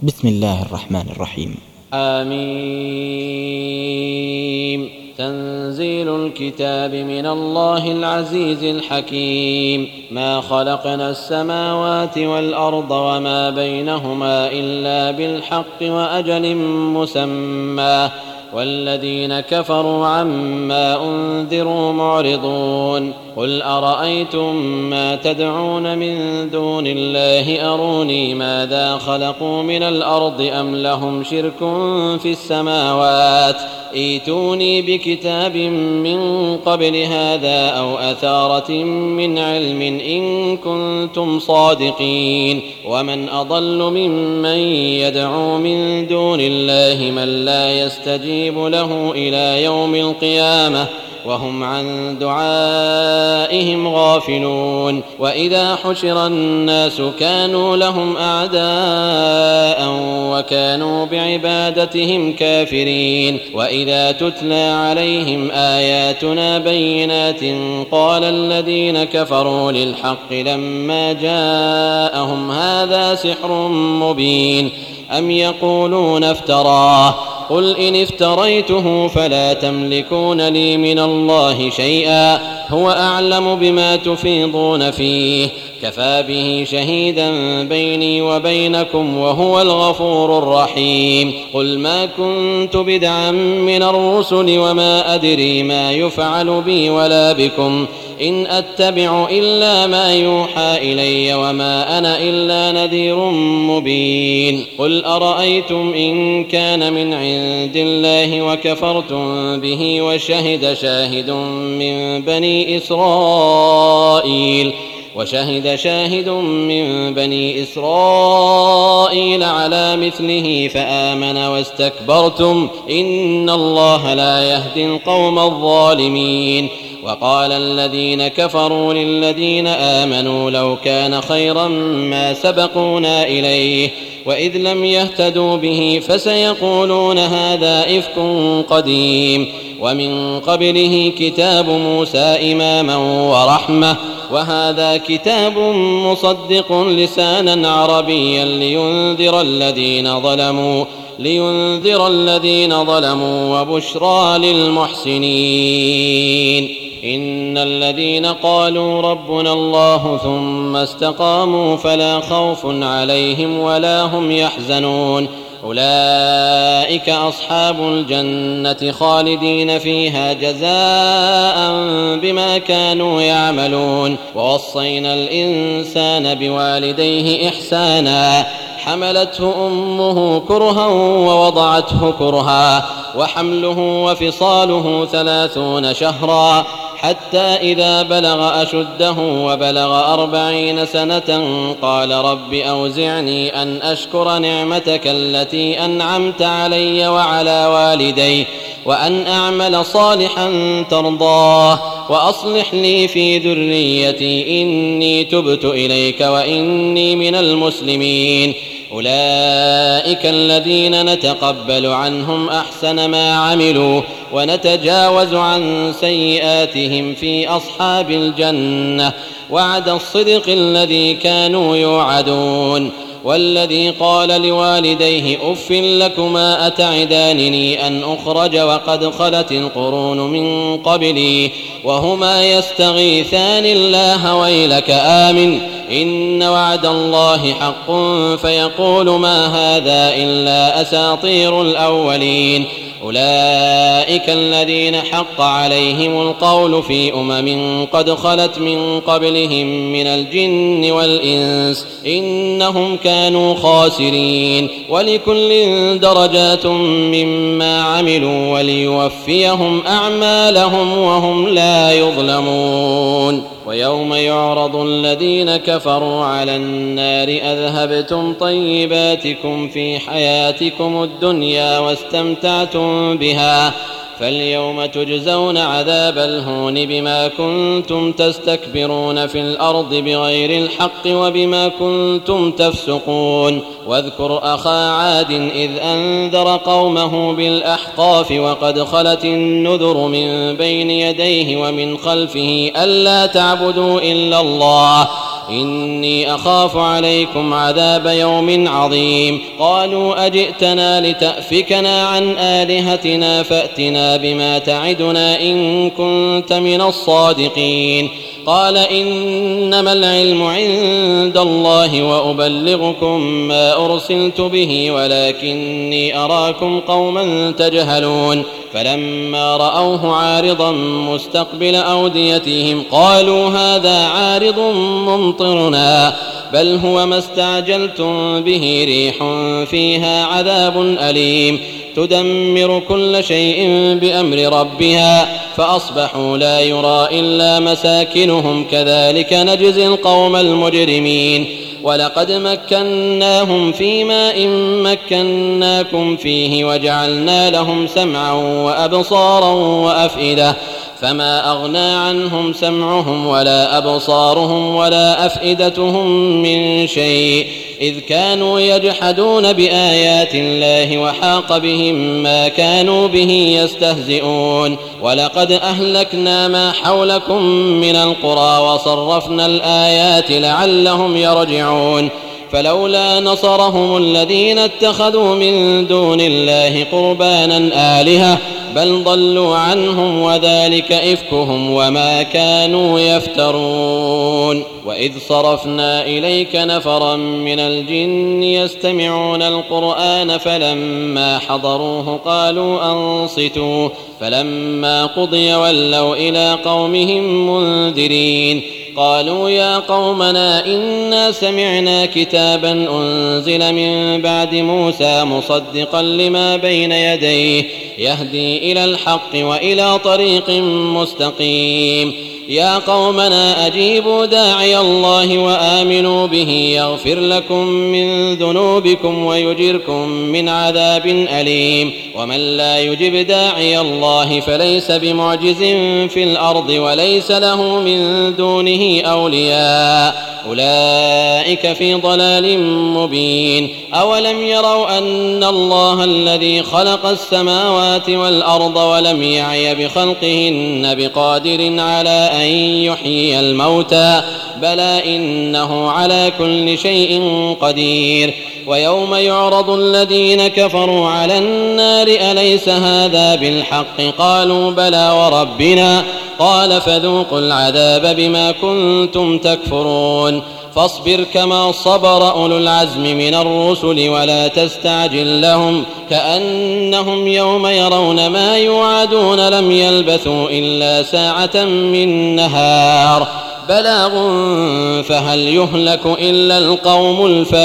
بسم الله الرحمن الرحيم. آمين. تنزيل الكتاب من الله العزيز الحكيم. ما خلقنا السماوات والأرض وما بينهما إلا بالحق وأجل مسمى والذين كفروا عما أنذروا معرضون. قل أرأيتم ما تدعون من دون الله أروني ماذا خلقوا من الأرض أم لهم شرك في السماوات ائتوني بكتاب من قبل هذا أو أثارة من علم إن كنتم صادقين. ومن أضل ممن يدعو من دون الله من لا يستجيب له إلى يوم القيامة وهم عن دعائهم غافلون. وإذا حشر الناس كانوا لهم أعداء وكانوا بعبادتهم كافرين. وإذا تتلى عليهم آياتنا بينات قال الذين كفروا للحق لما جاءهم هذا سحر مبين أم يقولون افتراه قل إن افتريته فلا تملكون لي من الله شيئا هو أعلم بما تفيضون فيه كفى به شهيدا بيني وبينكم وهو الغفور الرحيم. قل ما كنت بدعا من الرسل وما أدري ما يفعل بي ولا بكم إن أتبع إلا ما يوحى إلي وما أنا إلا نذير مبين. قل أرأيتم إن كان من عند الله وكفرتم به وشهد شاهد من بني إسرائيل على مثله فآمن واستكبرتم إن الله لا يهدي القوم الظالمين. وقال الذين كفروا للذين آمنوا لو كان خيرا ما سبقونا إليه وإذ لم يهتدوا به فسيقولون هذا إفك قديم. ومن قبله كتاب موسى إماما ورحمة وهذا كتاب مصدق لسانا عربيا لينذر الذين ظلموا وبشرى للمحسنين. إن الذين قالوا ربنا الله ثم استقاموا فلا خوف عليهم ولا هم يحزنون أولئك أصحاب الجنة خالدين فيها جزاء بما كانوا يعملون. ووصينا الإنسان بوالديه إحسانا حملته أمه كرها ووضعته كرها وحمله وفصاله 30 شهرا حتى إذا بلغ أشده وبلغ 40 سنة قال رب أوزعني أن أشكر نعمتك التي أنعمت علي وعلى والدي وأن أعمل صالحا ترضاه وأصلح لي في ذريتي إني تبت إليك وإني من المسلمين. أولئك الذين نتقبل عنهم أحسن ما عملوا ونتجاوز عن سيئاتهم في أصحاب الجنة وعد الصدق الذي كانوا يوعدون. والذي قال لوالديه أف لكما أتعدانني أن أخرج وقد خلت القرون من قبلي وهما يستغيثان الله ويلك آمن إن وعد الله حق فيقول ما هذا إلا أساطير الأولين. أولئك الذين حق عليهم القول في قد خلت من قبلهم من الجن والإنس إنهم كانوا خاسرين. ولكل درجات مما عملوا وليوفيهم أعمالهم وهم لا يظلمون. ويوم يعرض الذين كفروا على النار أذهبتم طيباتكم في حياتكم الدنيا واستمتعتم بها فاليوم تجزون عذاب الهون بما كنتم تستكبرون في الأرض بغير الحق وبما كنتم تفسقون. واذكر أخا عاد إذ أنذر قومه بالأحقاف وقد خلت النذر من بين يديه ومن خلفه ألا تعبدوا إلا الله إني أخاف عليكم عذاب يوم عظيم قالوا أجئتنا لتأفكنا عن آلهتنا فأتنا بما تعدنا إن كنت من الصادقين قال إنما العلم عند الله وأبلغكم ما أرسلت به ولكني أراكم قوما تجهلون فلما رأوه عارضا مستقبل أوديتهم قالوا هذا عارض ممطرنا بل هو ما استعجلتم به ريح فيها عذاب أليم تدمر كل شيء بأمر ربها فأصبحوا لا يرى إلا مساكنهم كذلك نجزي القوم المجرمين ولقد مكناهم في ماء مكناكم فيه وجعلنا لهم سمعا وأبصارا وأفئدة فما أغنى عنهم سمعهم ولا أبصارهم ولا أفئدتهم من شيء إذ كانوا يجحدون بآيات الله وحاق بهم ما كانوا به يستهزئون ولقد أهلكنا ما حولكم من القرى وصرفنا الآيات لعلهم يرجعون فلولا نصرهم الذين اتخذوا من دون الله قربانا آلهة بل ضلوا عنهم وذلك إفكهم وما كانوا يفترون وإذ صرفنا إليك نفرا من الجن يستمعون القرآن فلما حضروه قالوا أنصتوا فلما قضي ولوا إلى قومهم منذرين قالوا يا قومنا إنا سمعنا كتابا أنزل من بعد موسى مصدقا لما بين يديه يهدي إلى الحق وإلى طريق مستقيم يا قومنا أجيبوا داعي الله وآمنوا به يغفر لكم من ذنوبكم ويجركم من عذاب أليم ومن لا يجب داعي الله فليس بمعجز في الأرض وليس له من دونه أولياء أولئك في ضلال مبين أولم يروا أن الله الذي خلق السماوات والأرض ولم يعي بخلقهن بقادر على أن يحيي الموتى بلى إنه على كل شيء قدير ويوم يعرض الذين كفروا على النار أليس هذا بالحق قالوا بلى وربنا قال فذوقوا العذاب بما كنتم تكفرون فاصبر كما صبر أولو العزم من الرسل ولا تستعجل لهم كأنهم يوم يرون ما يوعدون لم يلبثوا إلا ساعة من نهار بلاغ فهل يهلك إلا القوم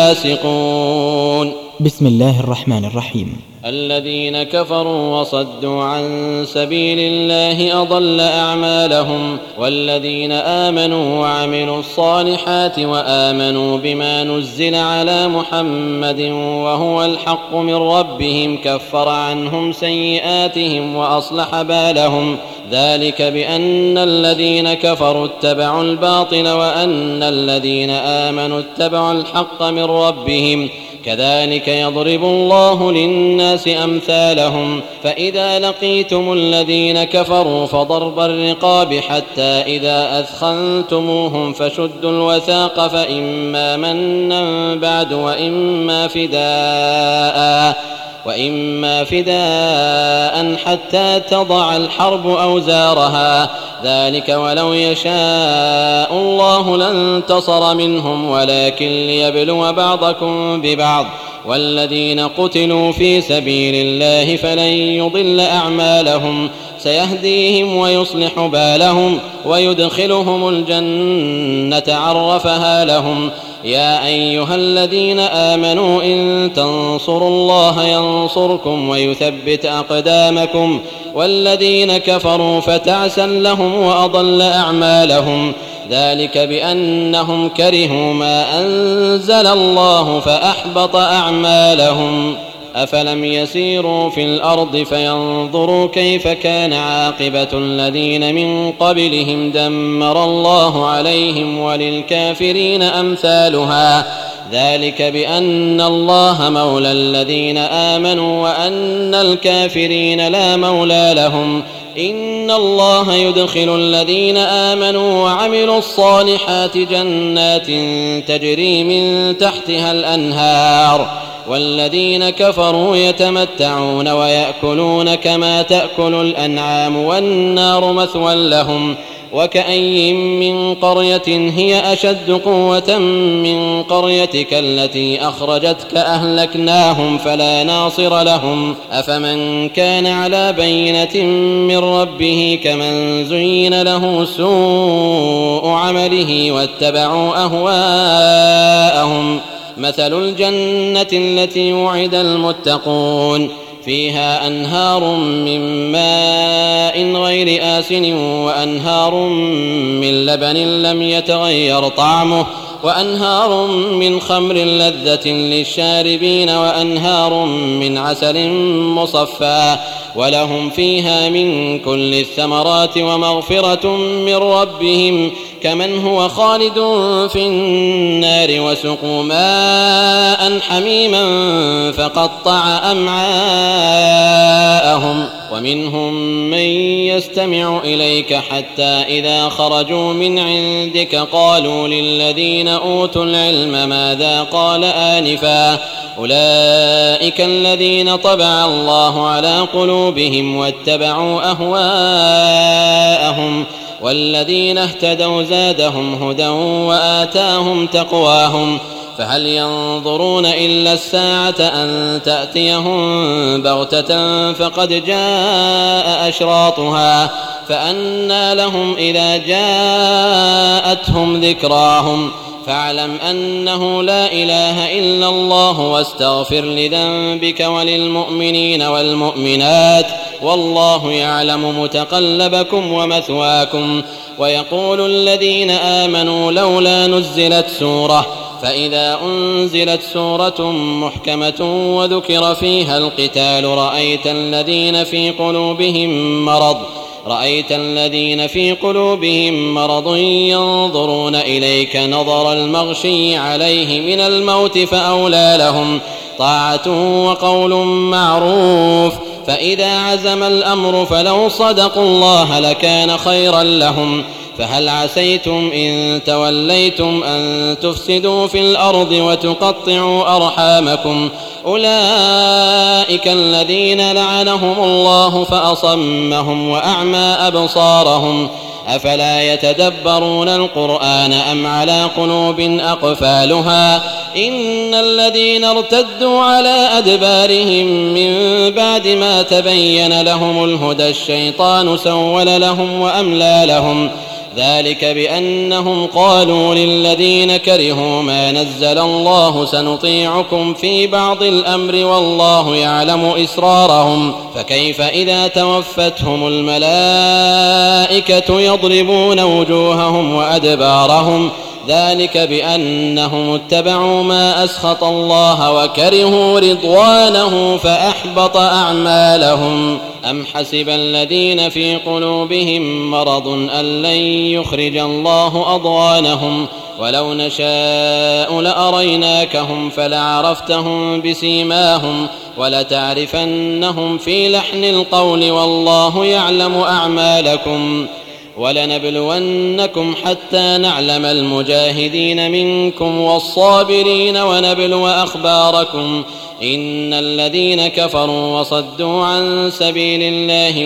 الفاسقون بسم الله الرحمن الرحيم الذين كفروا وصدوا عن سبيل الله أضل أعمالهم والذين آمنوا وعملوا الصالحات وآمنوا بما نزل على محمد وهو الحق من ربهم كفر عنهم سيئاتهم وأصلح بالهم ذلك بأن الذين كفروا اتبعوا الباطل وأن الذين آمنوا اتبعوا الحق من ربهم كذلك يضرب الله للناس أمثالهم فإذا لقيتم الذين كفروا فضرب الرقاب حتى إذا أثخنتموهم فشدوا الوثاق فإما منا بعد وإما فداء حتى تضع الحرب أوزارها ذلك ولو يشاء الله لانتصر منهم ولكن ليبلو بعضكم ببعض والذين قتلوا في سبيل الله فلن يضل أعمالهم سيهديهم ويصلح بالهم ويدخلهم الجنة عرفها لهم يا أيها الذين آمنوا إن تنصروا الله ينصركم ويثبت أقدامكم والذين كفروا فتعسا لهم وأضل أعمالهم ذلك بأنهم كرهوا ما أنزل الله فأحبط أعمالهم أفلم يسيروا في الأرض فينظروا كيف كان عاقبة الذين من قبلهم دمر الله عليهم وللكافرين أمثالها ذلك بأن الله مولى الذين آمنوا وأن الكافرين لا مولى لهم إن الله يدخل الذين آمنوا وعملوا الصالحات جنات تجري من تحتها الأنهار والذين كفروا يتمتعون ويأكلون كما تأكل الأنعام والنار مثوى لهم وكأي من قرية هي أشد قوة من قريتك التي أخرجتك أهلكناهم فلا ناصر لهم أفمن كان على بينة من ربه كمن زين له سوء عمله واتبعوا أهواءهم مثل الجنة التي وعد المتقون فيها أنهار من ماء غير آسن وأنهار من لبن لم يتغير طعمه وأنهار من خمر لذة للشاربين وأنهار من عسل مصفى ولهم فيها من كل الثمرات ومغفرة من ربهم كمن هو خالد في النار وسقوا ماء حميما فقطع أمعاءهم ومنهم من يستمع إليك حتى إذا خرجوا من عندك قالوا للذين أوتوا العلم ماذا قال آنفا أولئك الذين طبع الله على قلوبهم واتبعوا أهواءهم والذين اهتدوا زادهم هدى وآتاهم تقواهم فهل ينظرون إلا الساعة أن تأتيهم بغتة فقد جاء أشراطها فأنى لهم إذا جاءتهم ذكراهم فاعلم أنه لا إله إلا الله واستغفر لذنبك وللمؤمنين والمؤمنات والله يعلم متقلبكم ومثواكم ويقول الذين آمنوا لولا نزلت سورة فإذا أنزلت سورة محكمة وذكر فيها القتال رأيت الذين في قلوبهم مرض ينظرون إليك نظر المغشي عليه من الموت فأولى لهم طاعة وقول معروف فإذا عزم الأمر فلو صدقوا الله لكان خيرا لهم فهل عسيتم إن توليتم أن تفسدوا في الأرض وتقطعوا أرحامكم أولئك الذين لعنهم الله فأصمهم وأعمى أبصارهم أفلا يتدبرون القرآن أم على قلوب أقفالها إن الذين ارتدوا على أدبارهم من بعد ما تبين لهم الهدى الشيطان سول لهم وأملى لهم ذلك بأنهم قالوا للذين كرهوا ما نزل الله سنطيعكم في بعض الأمر والله يعلم إسرارهم فكيف إذا توفتهم الملائكة يضربون وجوههم وأدبارهم ذلك بأنهم اتبعوا ما أسخط الله وكرهوا رضوانه فأحبط أعمالهم أم حسب الذين في قلوبهم مرض أن لن يخرج الله أضغانهم ولو نشاء لأريناكهم فلعرفتهم بسيماهم ولتعرفنهم في لحن القول والله يعلم أعمالكم ولنبلونكم حتى نعلم المجاهدين منكم والصابرين ونبلو أخباركم إن الذين كفروا وصدوا عن سبيل الله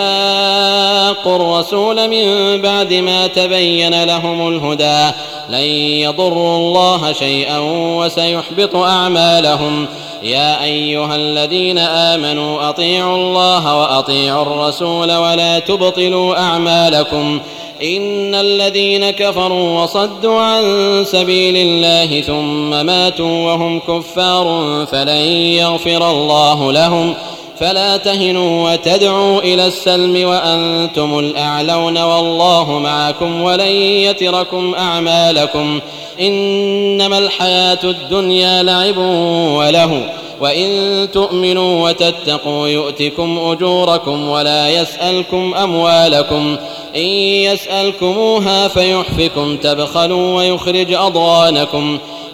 وشاقوا الرسول من بعد ما تبين لهم الهدى لن يضروا الله شيئا وسيحبط أعمالهم يا أيها الذين آمنوا أطيعوا الله وأطيعوا الرسول ولا تبطلوا أعمالكم إن الذين كفروا وصدوا عن سبيل الله ثم ماتوا وهم كفار فلن يغفر الله لهم فلا تهنوا وتدعوا إلى السلم وأنتم الأعلون والله معكم ولن يتركم أعمالكم إنما الحياة الدنيا لعب وله وإن تؤمنوا وتتقوا يؤتكم أجوركم ولا يسألكم أموالكم إن يسألكموها فيحفكم تبخلوا ويخرج أضغانكم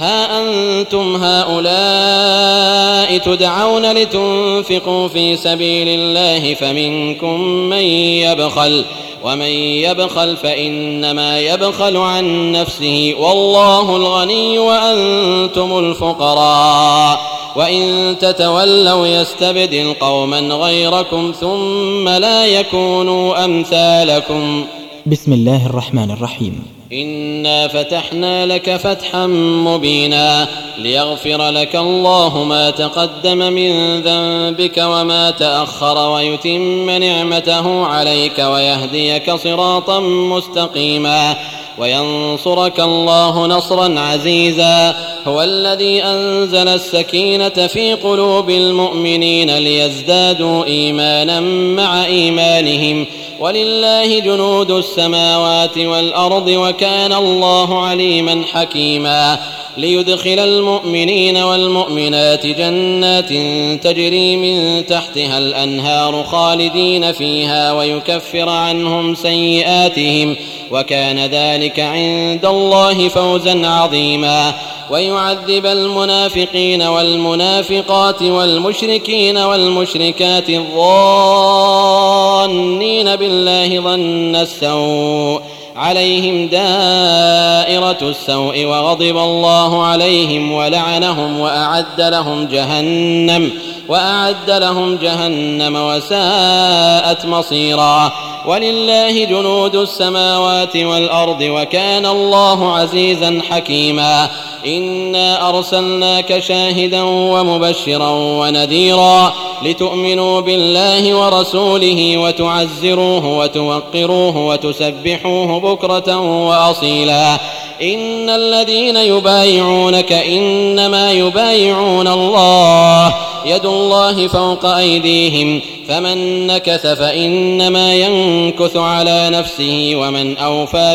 ها أنتم هؤلاء تدعون لتنفقوا في سبيل الله فمنكم من يبخل ومن يبخل فإنما يبخل عن نفسه والله الغني وأنتم الفقراء وإن تتولوا يستبدل قوما غيركم ثم لا يكونوا أمثالكم. بسم الله الرحمن الرحيم. إنا فتحنا لك فتحا مبينا ليغفر لك الله ما تقدم من ذنبك وما تأخر ويتم نعمته عليك ويهديك صراطا مستقيما وينصرك الله نصرا عزيزا. هو الذي أنزل السكينة في قلوب المؤمنين ليزدادوا إيمانا مع إيمانهم ولله جنود السماوات والأرض وكان الله عليما حكيما. ليدخل المؤمنين والمؤمنات جنات تجري من تحتها الأنهار خالدين فيها ويكفر عنهم سيئاتهم وكان ذلك عند الله فوزا عظيما. ويعذب المنافقين والمنافقات والمشركين والمشركات الظانين بالله ظن السوء عليهم دائرة السوء وغضب الله عليهم ولعنهم وأعد لهم جهنم وساءت مصيرا. ولله جنود السماوات والأرض وكان الله عزيزا حكيما. إنا أرسلناك شاهدا ومبشرا ونذيرا لتؤمنوا بالله ورسوله وتعزروه وتوقروه وتسبحوه بكرة وأصيلا. إن الذين يبايعونك إنما يبايعون الله يد الله فوق أيديهم فمن نكث فإنما ينكث على نفسه ومن أوفى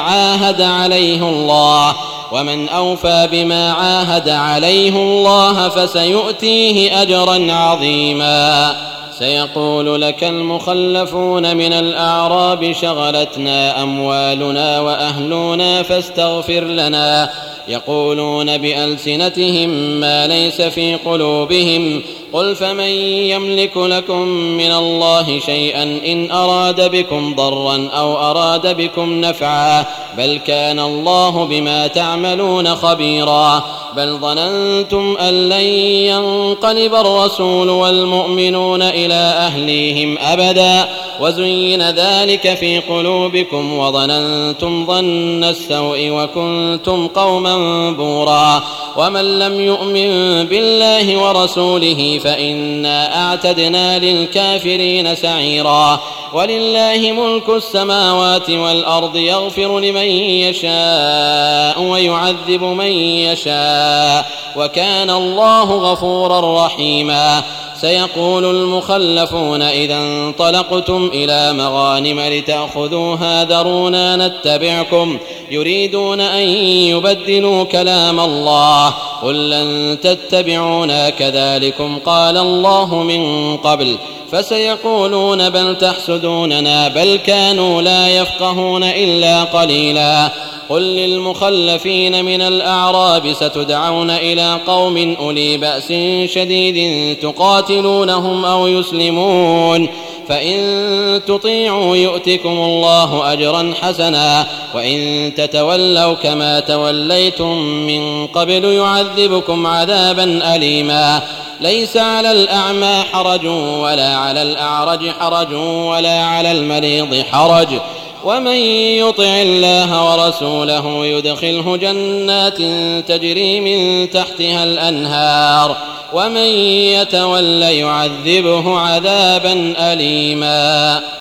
بما عاهد عليه الله فسيؤتيه أجرا عظيما. سيقول لك المخلفون من الأعراب شغلتنا أموالنا وأهلنا فاستغفر لنا يقولون بألسنتهم ما ليس في قلوبهم قل فمن يملك لكم من الله شيئا إن أراد بكم ضرا أو أراد بكم نفعا بل كان الله بما تعملون خبيرا. بل ظننتم أن لن ينقلب الرسول والمؤمنون إلى أهليهم أبدا وزين ذلك في قلوبكم وظننتم ظن السوء وكنتم قوما بورا. ومن لم يؤمن بالله ورسوله فإنا أعتدنا للكافرين سعيرا. ولله ملك السماوات والأرض يغفر لمن يشاء ويعذب من يشاء وكان الله غفورا رحيما. سيقول المخلفون إذا انطلقتم إلى مغانم لتأخذوها ذرونا نتبعكم يريدون أن يبدلوا كلام الله قل لن تتبعونا كذلكم قال الله من قبل فسيقولون بل تحسدوننا بل كانوا لا يفقهون إلا قليلا. قل للمخلفين من الأعراب ستدعون إلى قوم أولي بأس شديد تقاتلونهم أو يسلمون فإن تطيعوا يؤتكم الله أجرا حسنا وإن تتولوا كما توليتم من قبل يعذبكم عذابا أليما. ليس على الأعمى حرج ولا على الأعرج حرج ولا على المريض حرج ومن يطع الله ورسوله يدخله جنات تجري من تحتها الأنهار ومن يتول يعذبه عذابا أليما.